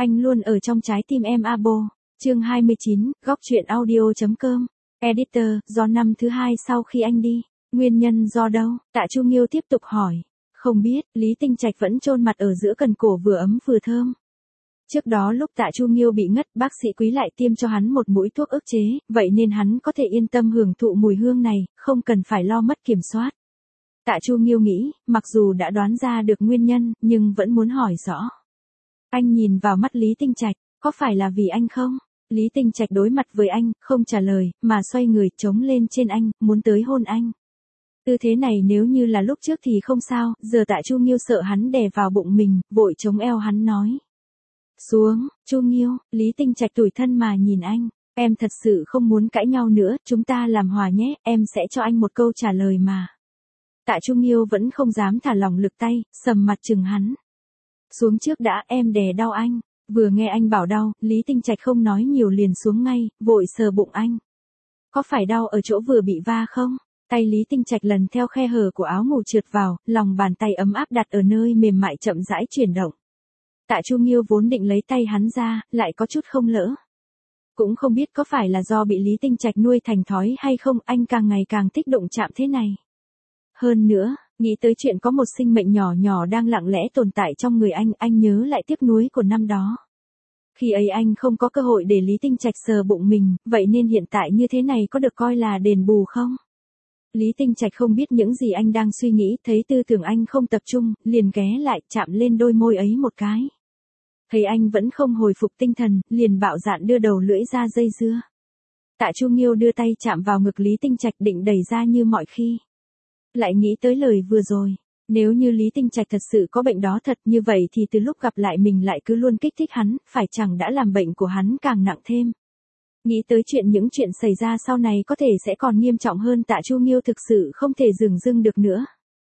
Anh luôn ở trong trái tim em abo. Chương 29, góc truyện audio.com. Editor, do năm thứ hai sau khi anh đi. Nguyên nhân do đâu? Tạ Chu Nghiêu tiếp tục hỏi. Không biết, Lý Tinh Trạch vẫn chôn mặt ở giữa cần cổ vừa ấm vừa thơm. Trước đó lúc Tạ Chu Nghiêu bị ngất, bác sĩ Quý lại tiêm cho hắn một mũi thuốc ức chế, vậy nên hắn có thể yên tâm hưởng thụ mùi hương này, không cần phải lo mất kiểm soát. Tạ Chu Nghiêu nghĩ, mặc dù đã đoán ra được nguyên nhân, nhưng vẫn muốn hỏi rõ. Anh nhìn vào mắt Lý Tinh Trạch, có phải là vì anh không? Lý Tinh Trạch đối mặt với anh, không trả lời, mà xoay người chống lên trên anh, muốn tới hôn anh. Tư thế này nếu như là lúc trước thì không sao, giờ Tạ Chu Nghiêu sợ hắn đè vào bụng mình, vội chống eo hắn nói. Xuống, Chu Nghiêu, Lý Tinh Trạch tủi thân mà nhìn anh, em thật sự không muốn cãi nhau nữa, chúng ta làm hòa nhé, em sẽ cho anh một câu trả lời mà. Tạ Chu Nghiêu vẫn không dám thả lỏng lực tay, sầm mặt chừng hắn. Xuống trước đã, em đè đau anh. Vừa nghe anh bảo đau, Lý Tinh Trạch không nói nhiều liền xuống ngay, vội sờ bụng anh. Có phải đau ở chỗ vừa bị va không? Tay Lý Tinh Trạch lần theo khe hở của áo ngủ trượt vào, lòng bàn tay ấm áp đặt ở nơi mềm mại chậm rãi chuyển động. Tạ Chu Nghiêu vốn định lấy tay hắn ra, lại có chút không lỡ. Cũng không biết có phải là do bị Lý Tinh Trạch nuôi thành thói hay không, anh càng ngày càng thích đụng chạm thế này. Hơn nữa, nghĩ tới chuyện có một sinh mệnh nhỏ nhỏ đang lặng lẽ tồn tại trong người anh nhớ lại tiếc nuối của năm đó. Khi ấy anh không có cơ hội để Lý Tinh Trạch sờ bụng mình, vậy nên hiện tại như thế này có được coi là đền bù không? Lý Tinh Trạch không biết những gì anh đang suy nghĩ, thấy tư tưởng anh không tập trung, liền ghé lại chạm lên đôi môi ấy một cái. Thấy anh vẫn không hồi phục tinh thần, liền bạo dạn đưa đầu lưỡi ra dây dưa. Tạ Chu Nghiêu đưa tay chạm vào ngực Lý Tinh Trạch định đẩy ra như mọi khi. Lại nghĩ tới lời vừa rồi, nếu như Lý Tinh Trạch thật sự có bệnh đó thật như vậy thì từ lúc gặp lại mình lại cứ luôn kích thích hắn, phải chẳng đã làm bệnh của hắn càng nặng thêm. Nghĩ tới những chuyện xảy ra sau này có thể sẽ còn nghiêm trọng hơn, Tạ Chu Nghiêu thực sự không thể dừng dưng được nữa.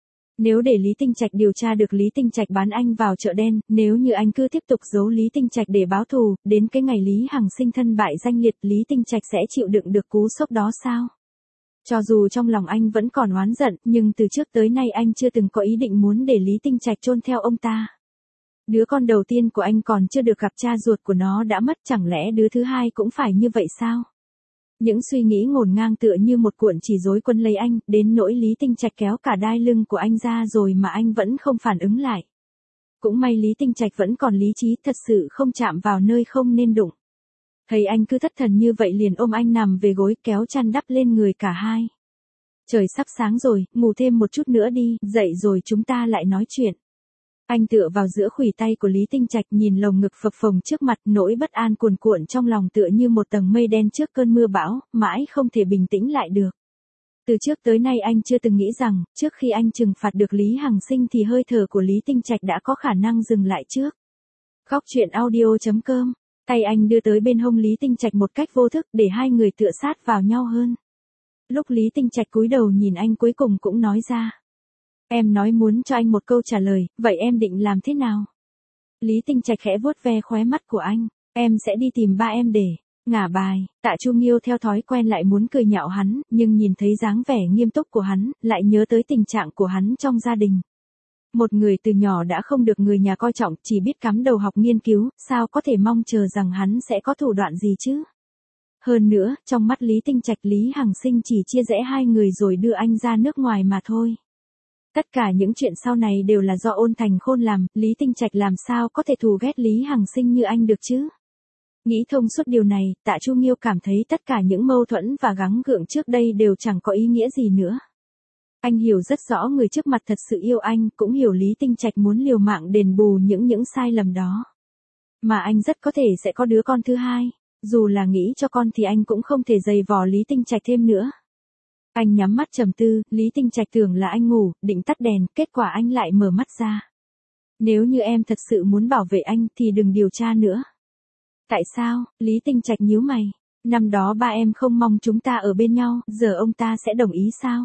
Nếu để Lý Tinh Trạch điều tra được Lý Tinh Trạch bán anh vào chợ đen, nếu như anh cứ tiếp tục giấu Lý Tinh Trạch để báo thù, đến cái ngày Lý Hằng Sinh thân bại danh liệt, Lý Tinh Trạch sẽ chịu đựng được cú sốc đó sao? Cho dù trong lòng anh vẫn còn oán giận, nhưng từ trước tới nay anh chưa từng có ý định muốn để Lý Tinh Trạch chôn theo ông ta. Đứa con đầu tiên của anh còn chưa được gặp cha ruột của nó đã mất, chẳng lẽ đứa thứ hai cũng phải như vậy sao? Những suy nghĩ ngổn ngang tựa như một cuộn chỉ rối quấn lấy anh, đến nỗi Lý Tinh Trạch kéo cả đai lưng của anh ra rồi mà anh vẫn không phản ứng lại. Cũng may Lý Tinh Trạch vẫn còn lý trí, thật sự không chạm vào nơi không nên đụng. Thấy anh cứ thất thần như vậy liền ôm anh nằm về gối, kéo chăn đắp lên người cả hai. Trời sắp sáng rồi, ngủ thêm một chút nữa đi, dậy rồi chúng ta lại nói chuyện. Anh tựa vào giữa khuỷu tay của Lý Tinh Trạch, nhìn lồng ngực phập phồng trước mặt, nỗi bất an cuồn cuộn trong lòng tựa như một tầng mây đen trước cơn mưa bão, mãi không thể bình tĩnh lại được. Từ trước tới nay anh chưa từng nghĩ rằng, trước khi anh trừng phạt được Lý Hằng Sinh thì hơi thở của Lý Tinh Trạch đã có khả năng dừng lại trước. Góc truyện audio.com. Tay anh đưa tới bên hông Lý Tinh Trạch một cách vô thức để hai người tựa sát vào nhau hơn. Lúc Lý Tinh Trạch cúi đầu nhìn anh cuối cùng cũng nói ra. Em nói muốn cho anh một câu trả lời, vậy em định làm thế nào? Lý Tinh Trạch khẽ vuốt ve khóe mắt của anh. Em sẽ đi tìm ba em để ngả bài. Tạ Chu Nghiêu theo thói quen lại muốn cười nhạo hắn, nhưng nhìn thấy dáng vẻ nghiêm túc của hắn, lại nhớ tới tình trạng của hắn trong gia đình. Một người từ nhỏ đã không được người nhà coi trọng, chỉ biết cắm đầu học nghiên cứu, sao có thể mong chờ rằng hắn sẽ có thủ đoạn gì chứ? Hơn nữa, trong mắt Lý Tinh Trạch, Lý Hằng Sinh chỉ chia rẽ hai người rồi đưa anh ra nước ngoài mà thôi. Tất cả những chuyện sau này đều là do Ôn Thành Khôn làm, Lý Tinh Trạch làm sao có thể thù ghét Lý Hằng Sinh như anh được chứ? Nghĩ thông suốt điều này, Tạ Chu Nghiêu cảm thấy tất cả những mâu thuẫn và gắng gượng trước đây đều chẳng có ý nghĩa gì nữa. Anh hiểu rất rõ người trước mặt thật sự yêu anh, cũng hiểu Lý Tinh Trạch muốn liều mạng đền bù những sai lầm đó. Mà anh rất có thể sẽ có đứa con thứ hai, dù là nghĩ cho con thì anh cũng không thể giày vò Lý Tinh Trạch thêm nữa. Anh nhắm mắt trầm tư, Lý Tinh Trạch tưởng là anh ngủ, định tắt đèn, kết quả anh lại mở mắt ra. Nếu như em thật sự muốn bảo vệ anh thì đừng điều tra nữa. Tại sao? Lý Tinh Trạch nhíu mày. Năm đó ba em không mong chúng ta ở bên nhau, giờ ông ta sẽ đồng ý sao?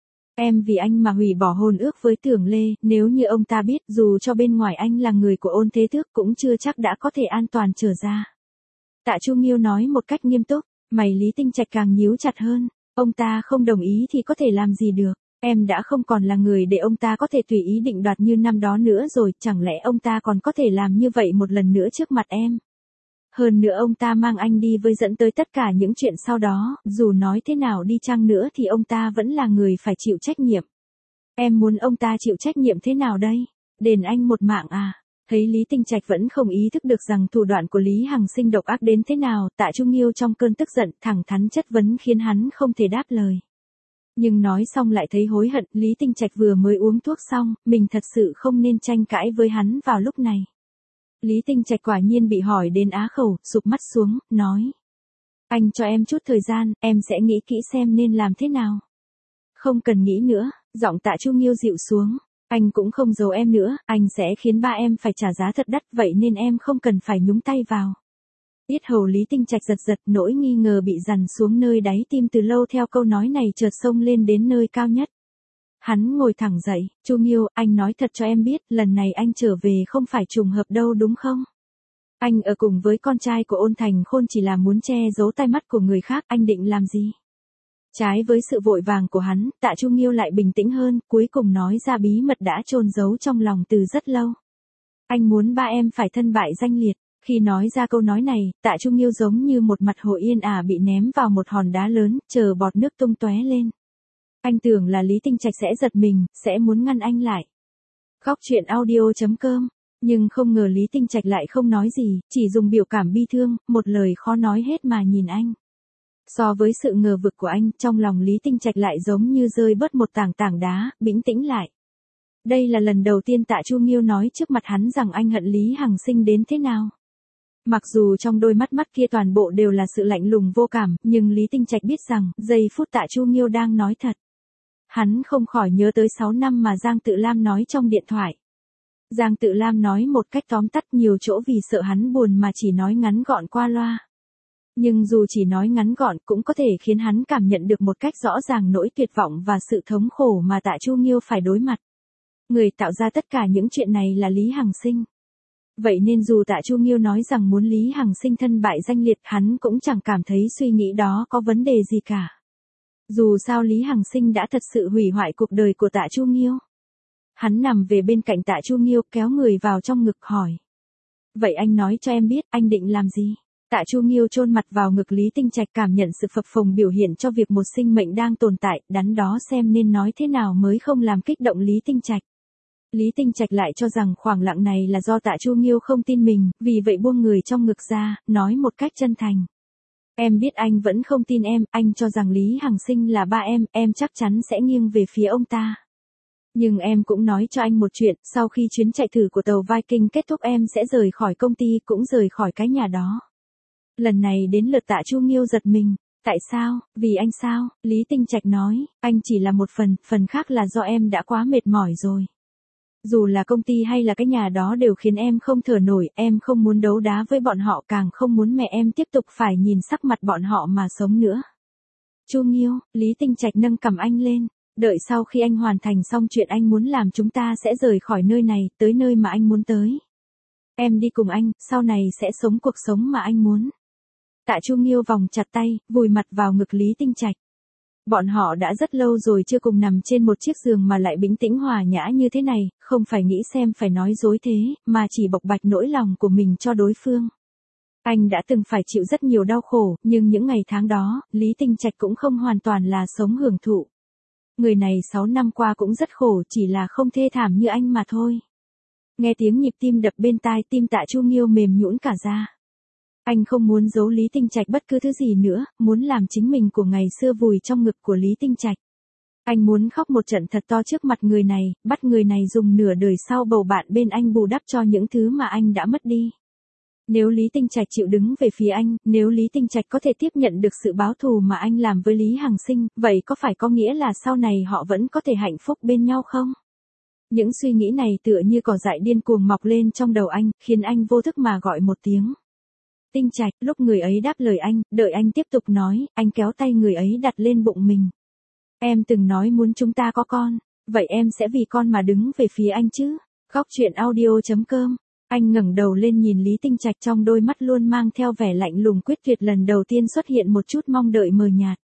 Em vì anh mà hủy bỏ hôn ước với Tưởng Lê, nếu như ông ta biết dù cho bên ngoài anh là người của Ôn Thế Tước cũng chưa chắc đã có thể an toàn trở ra. Tạ Chu Nghiêu nói một cách nghiêm túc, mày Lý Tinh Trạch càng nhíu chặt hơn. Ông ta không đồng ý thì có thể làm gì được. Em đã không còn là người để ông ta có thể tùy ý định đoạt như năm đó nữa rồi, chẳng lẽ ông ta còn có thể làm như vậy một lần nữa trước mặt em? Hơn nữa ông ta mang anh đi với dẫn tới tất cả những chuyện sau đó, dù nói thế nào đi chăng nữa thì ông ta vẫn là người phải chịu trách nhiệm. Em muốn ông ta chịu trách nhiệm thế nào đây? Đền anh một mạng à? Thấy Lý Tinh Trạch vẫn không ý thức được rằng thủ đoạn của Lý Hằng Sinh độc ác đến thế nào, Tạ Chu Nghiêu trong cơn tức giận thẳng thắn chất vấn khiến hắn không thể đáp lời. Nhưng nói xong lại thấy hối hận, Lý Tinh Trạch vừa mới uống thuốc xong, mình thật sự không nên tranh cãi với hắn vào lúc này. Lý Tinh Trạch quả nhiên bị hỏi đến á khẩu, sụp mắt xuống, nói. Anh cho em chút thời gian, em sẽ nghĩ kỹ xem nên làm thế nào. Không cần nghĩ nữa, giọng Tạ Chu Nghiêu dịu xuống. Anh cũng không giấu em nữa, anh sẽ khiến ba em phải trả giá thật đắt, vậy nên em không cần phải nhúng tay vào. Yết hầu Lý Tinh Trạch giật giật, nỗi nghi ngờ bị dằn xuống nơi đáy tim từ lâu theo câu nói này chợt xông lên đến nơi cao nhất. Hắn ngồi thẳng dậy, Chu Nghiêu, anh nói thật cho em biết, lần này anh trở về không phải trùng hợp đâu đúng không? Anh ở cùng với con trai của Ôn Thành Khôn chỉ là muốn che giấu tai mắt của người khác, anh định làm gì? Trái với sự vội vàng của hắn, Tạ Chu Nghiêu lại bình tĩnh hơn, cuối cùng nói ra bí mật đã chôn giấu trong lòng từ rất lâu. Anh muốn ba em phải thân bại danh liệt. Khi nói ra câu nói này, Tạ Chu Nghiêu giống như một mặt hồ yên ả bị ném vào một hòn đá lớn, chờ bọt nước tung tóe lên. Anh tưởng là Lý Tinh Trạch sẽ giật mình, sẽ muốn ngăn anh lại. Góc truyện audio.com, nhưng không ngờ Lý Tinh Trạch lại không nói gì, chỉ dùng biểu cảm bi thương, một lời khó nói hết mà nhìn anh. So với sự ngờ vực của anh, trong lòng Lý Tinh Trạch lại giống như rơi bớt một tảng đá, bĩnh tĩnh lại. Đây là lần đầu tiên Tạ Chu Nghiêu nói trước mặt hắn rằng anh hận Lý Hằng Sinh đến thế nào. Mặc dù trong đôi mắt kia toàn bộ đều là sự lạnh lùng vô cảm, nhưng Lý Tinh Trạch biết rằng, giây phút Tạ Chu Nghiêu đang nói thật. Hắn không khỏi nhớ tới 6 năm mà Giang Tự Lam nói trong điện thoại. Giang Tự Lam nói một cách tóm tắt nhiều chỗ vì sợ hắn buồn mà chỉ nói ngắn gọn qua loa. Nhưng dù chỉ nói ngắn gọn cũng có thể khiến hắn cảm nhận được một cách rõ ràng nỗi tuyệt vọng và sự thống khổ mà Tạ Chu Nghiêu phải đối mặt. Người tạo ra tất cả những chuyện này là Lý Hằng Sinh. Vậy nên dù Tạ Chu Nghiêu nói rằng muốn Lý Hằng Sinh thân bại danh liệt, hắn cũng chẳng cảm thấy suy nghĩ đó có vấn đề gì cả. Dù sao Lý Hằng Sinh đã thật sự hủy hoại cuộc đời của Tạ Chu Nghiêu. Hắn nằm về bên cạnh Tạ Chu Nghiêu, kéo người vào trong ngực hỏi. Vậy anh nói cho em biết, anh định làm gì? Tạ Chu Nghiêu chôn mặt vào ngực Lý Tinh Trạch, cảm nhận sự phập phồng biểu hiện cho việc một sinh mệnh đang tồn tại, đắn đo xem nên nói thế nào mới không làm kích động Lý Tinh Trạch. Lý Tinh Trạch lại cho rằng khoảng lặng này là do Tạ Chu Nghiêu không tin mình, vì vậy buông người trong ngực ra, nói một cách chân thành. Em biết anh vẫn không tin em, anh cho rằng Lý Hằng Sinh là ba em chắc chắn sẽ nghiêng về phía ông ta. Nhưng em cũng nói cho anh một chuyện, sau khi chuyến chạy thử của tàu Viking kết thúc em sẽ rời khỏi công ty, cũng rời khỏi cái nhà đó. Lần này đến lượt Tạ Chu Nghiêu giật mình. Tại sao? Vì anh sao? Lý Tinh Trạch nói, anh chỉ là một phần khác là do em đã quá mệt mỏi rồi. Dù là công ty hay là cái nhà đó đều khiến em không thở nổi, em không muốn đấu đá với bọn họ, càng không muốn mẹ em tiếp tục phải nhìn sắc mặt bọn họ mà sống nữa. Chu Nghiêu, Lý Tinh Trạch nâng cằm anh lên, đợi sau khi anh hoàn thành xong chuyện anh muốn làm chúng ta sẽ rời khỏi nơi này, tới nơi mà anh muốn tới. Em đi cùng anh, sau này sẽ sống cuộc sống mà anh muốn. Tạ Chu Nghiêu vòng chặt tay, vùi mặt vào ngực Lý Tinh Trạch. Bọn họ đã rất lâu rồi chưa cùng nằm trên một chiếc giường mà lại bình tĩnh hòa nhã như thế này, không phải nghĩ xem phải nói dối thế, mà chỉ bộc bạch nỗi lòng của mình cho đối phương. Anh đã từng phải chịu rất nhiều đau khổ, nhưng những ngày tháng đó, Lý Tinh Trạch cũng không hoàn toàn là sống hưởng thụ. Người này 6 năm qua cũng rất khổ, chỉ là không thê thảm như anh mà thôi. Nghe tiếng nhịp tim đập bên tai, tim Tạ Chu Nghiêu mềm nhũn cả ra. Anh không muốn giấu Lý Tinh Trạch bất cứ thứ gì nữa, muốn làm chính mình của ngày xưa vùi trong ngực của Lý Tinh Trạch. Anh muốn khóc một trận thật to trước mặt người này, bắt người này dùng nửa đời sau bầu bạn bên anh bù đắp cho những thứ mà anh đã mất đi. Nếu Lý Tinh Trạch chịu đứng về phía anh, nếu Lý Tinh Trạch có thể tiếp nhận được sự báo thù mà anh làm với Lý Hằng Sinh, vậy có phải có nghĩa là sau này họ vẫn có thể hạnh phúc bên nhau không? Những suy nghĩ này tựa như cỏ dại điên cuồng mọc lên trong đầu anh, khiến anh vô thức mà gọi một tiếng. Tinh Trạch, lúc người ấy đáp lời anh, đợi anh tiếp tục nói, anh kéo tay người ấy đặt lên bụng mình. Em từng nói muốn chúng ta có con, vậy em sẽ vì con mà đứng về phía anh chứ? Góc truyện audio.com. Anh ngẩng đầu lên nhìn Lý Tinh Trạch, trong đôi mắt luôn mang theo vẻ lạnh lùng quyết tuyệt, lần đầu tiên xuất hiện một chút mong đợi mờ nhạt.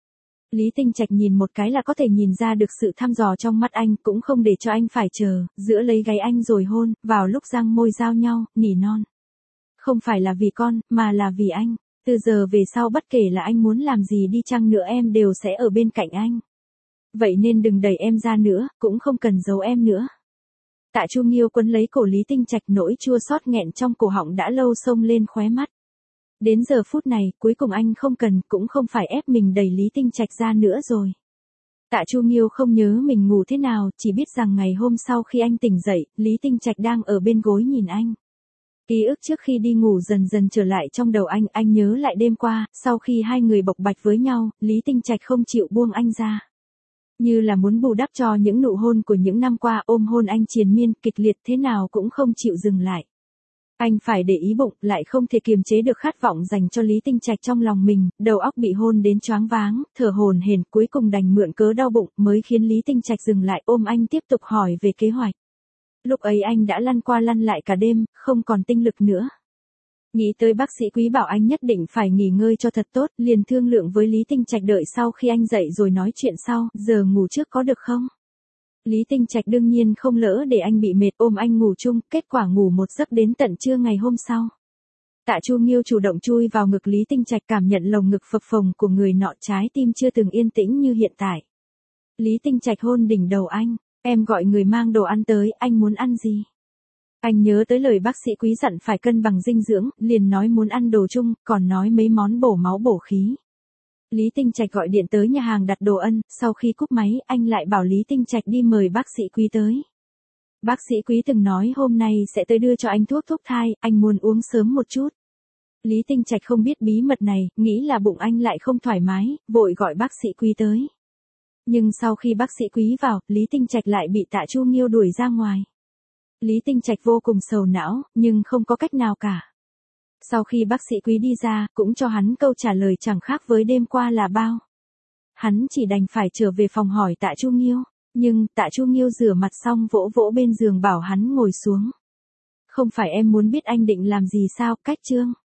Lý Tinh Trạch nhìn một cái là có thể nhìn ra được sự thăm dò trong mắt anh, cũng không để cho anh phải chờ, giữa lấy gáy anh rồi hôn, vào lúc răng môi giao nhau, nỉ non. Không phải là vì con, mà là vì anh. Từ giờ về sau bất kể là anh muốn làm gì đi chăng nữa em đều sẽ ở bên cạnh anh. Vậy nên đừng đẩy em ra nữa, cũng không cần giấu em nữa. Tạ Chu Nghiêu quấn lấy cổ Lý Tinh Trạch, nỗi chua xót nghẹn trong cổ họng đã lâu xông lên khóe mắt. Đến giờ phút này, cuối cùng anh không cần, cũng không phải ép mình đẩy Lý Tinh Trạch ra nữa rồi. Tạ Chu Nghiêu không nhớ mình ngủ thế nào, chỉ biết rằng ngày hôm sau khi anh tỉnh dậy, Lý Tinh Trạch đang ở bên gối nhìn anh. Ký ức trước khi đi ngủ dần dần trở lại trong đầu anh nhớ lại đêm qua, sau khi hai người bộc bạch với nhau, Lý Tinh Trạch không chịu buông anh ra. Như là muốn bù đắp cho những nụ hôn của những năm qua, ôm hôn anh triền miên, kịch liệt thế nào cũng không chịu dừng lại. Anh phải để ý bụng, lại không thể kiềm chế được khát vọng dành cho Lý Tinh Trạch trong lòng mình, đầu óc bị hôn đến choáng váng, thở hổn hển, cuối cùng đành mượn cớ đau bụng mới khiến Lý Tinh Trạch dừng lại ôm anh tiếp tục hỏi về kế hoạch. Lúc ấy anh đã lăn qua lăn lại cả đêm, không còn tinh lực nữa. Nghĩ tới bác sĩ Quý bảo anh nhất định phải nghỉ ngơi cho thật tốt, liền thương lượng với Lý Tinh Trạch đợi sau khi anh dậy rồi nói chuyện sau, giờ ngủ trước có được không? Lý Tinh Trạch đương nhiên không lỡ để anh bị mệt, ôm anh ngủ chung, kết quả ngủ một giấc đến tận trưa ngày hôm sau. Tạ Chu Nghiêu chủ động chui vào ngực Lý Tinh Trạch, cảm nhận lồng ngực phập phồng của người nọ, trái tim chưa từng yên tĩnh như hiện tại. Lý Tinh Trạch hôn đỉnh đầu anh, em gọi người mang đồ ăn tới, anh muốn ăn gì? Anh nhớ tới lời bác sĩ Quý dặn phải cân bằng dinh dưỡng, liền nói muốn ăn đồ chung, còn nói mấy món bổ máu bổ khí. Lý Tinh Trạch gọi điện tới nhà hàng đặt đồ ăn, sau khi cúp máy, anh lại bảo Lý Tinh Trạch đi mời bác sĩ Quý tới. Bác sĩ Quý từng nói hôm nay sẽ tới đưa cho anh thuốc thai, anh muốn uống sớm một chút. Lý Tinh Trạch không biết bí mật này, nghĩ là bụng anh lại không thoải mái, vội gọi bác sĩ Quý tới. Nhưng sau khi bác sĩ Quý vào, Lý Tinh Trạch lại bị Tạ Chu Nghiêu đuổi ra ngoài. Lý Tinh Trạch vô cùng sầu não, nhưng không có cách nào cả. Sau khi bác sĩ Quý đi ra, cũng cho hắn câu trả lời chẳng khác với đêm qua là bao. Hắn chỉ đành phải trở về phòng hỏi Tạ Chu Nghiêu, nhưng Tạ Chu Nghiêu rửa mặt xong vỗ vỗ bên giường bảo hắn ngồi xuống. Không phải em muốn biết anh định làm gì sao, cách chương.